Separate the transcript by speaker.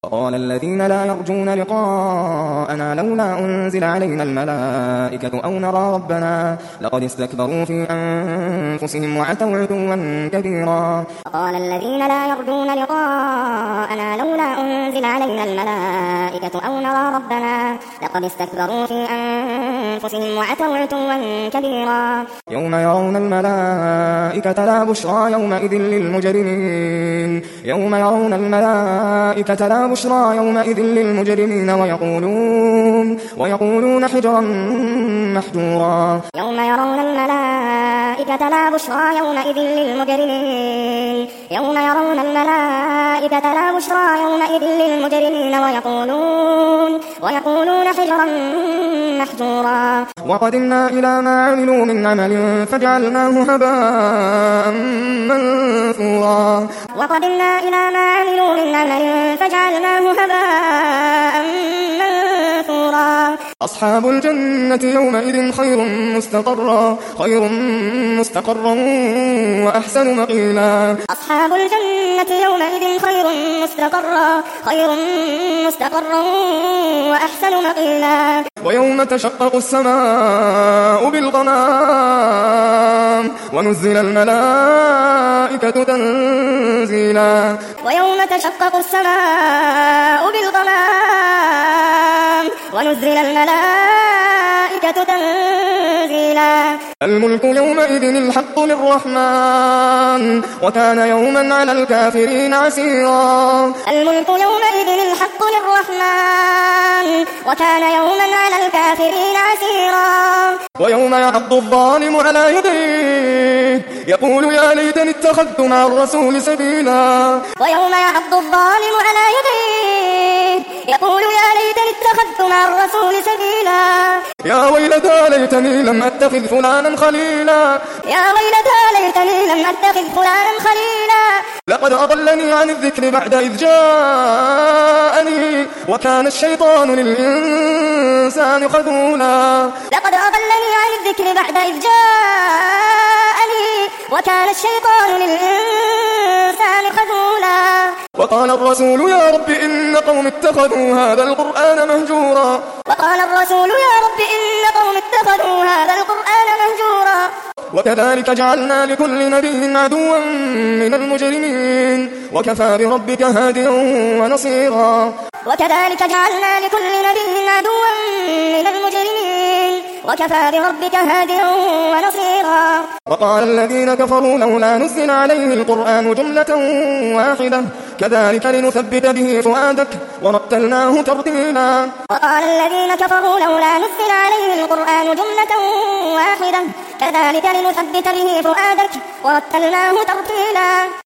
Speaker 1: وقال الذين لا يرجون لقاءنا لولا أنزل علينا الملائكة أو نرى ربنا لقد استكبروا في أنفسهم وعتوا عتوا كبيرا.
Speaker 2: وقال الذين لا يرجون لقاءنا لولا أنزل علينا الملائكة أو نرى ربنا لقد استكبروا في أنفسهم وعتوا عتوا كبيرا.
Speaker 1: يوم يرون الملائكة لا بشرى يومئذ للمجرمين ويقولون حجرا محجورا.
Speaker 2: يوم يرون الملائكة لا بشرى يومئذ للمجرمين ويقولون حجرا محجورا.
Speaker 1: وقدمنا إلى ما عملوا من عمل فجعلناه هباء منثورا. أصحاب الجنة يومئذ خير مستقرا وأحسن مقيلا.
Speaker 2: أصحاب الجنة يومئذ خير مستقرا وأحسن مقيلا.
Speaker 1: ويوم تشقق السماء بالغمام ونزل الملائكة تنزيلا.
Speaker 2: ويوم تشقق السماء بالغمام ونزل الملائكة تنزيلا.
Speaker 1: الملك يومئذ الحق للرحمن وكان يوما على الكافرين عسيرا.
Speaker 2: الملك يومئذ الحق للرحمن وكان يوما على الكافرين عسيرا.
Speaker 1: ويوم يعض الظالم على يديه يقول يا ليتني اتخذت مع الرسول سبيلا.
Speaker 2: ويوم يعض الظالم على يديه يقول يا ليتني اتخذت مع الرسول سبيلا.
Speaker 1: يا ويلتى ليتني لم أتخذ فلانا خليلا. لقد أضلني عن الذكر بعد إذ جاءني وكان الشيطان للإنسان خذولا. وقال الرسول يا رب إن قوم اتخذوا هذا القرآن مهجورا. وكذلك جعلنا لكل نبي عدوا من المجرمين وكفى بربك هاديا ونصيرا. وقال الذين كفروا لولا نزل عليه القرآن جملة واحدة كذلك لنثبت به فؤادك ورتلناه ترتيلا.
Speaker 2: وقال الذين كفروا لولا نزل عليه القرآن جملة واحدة كذلك لنثبت به فؤادك ورتلناه ترتيلا.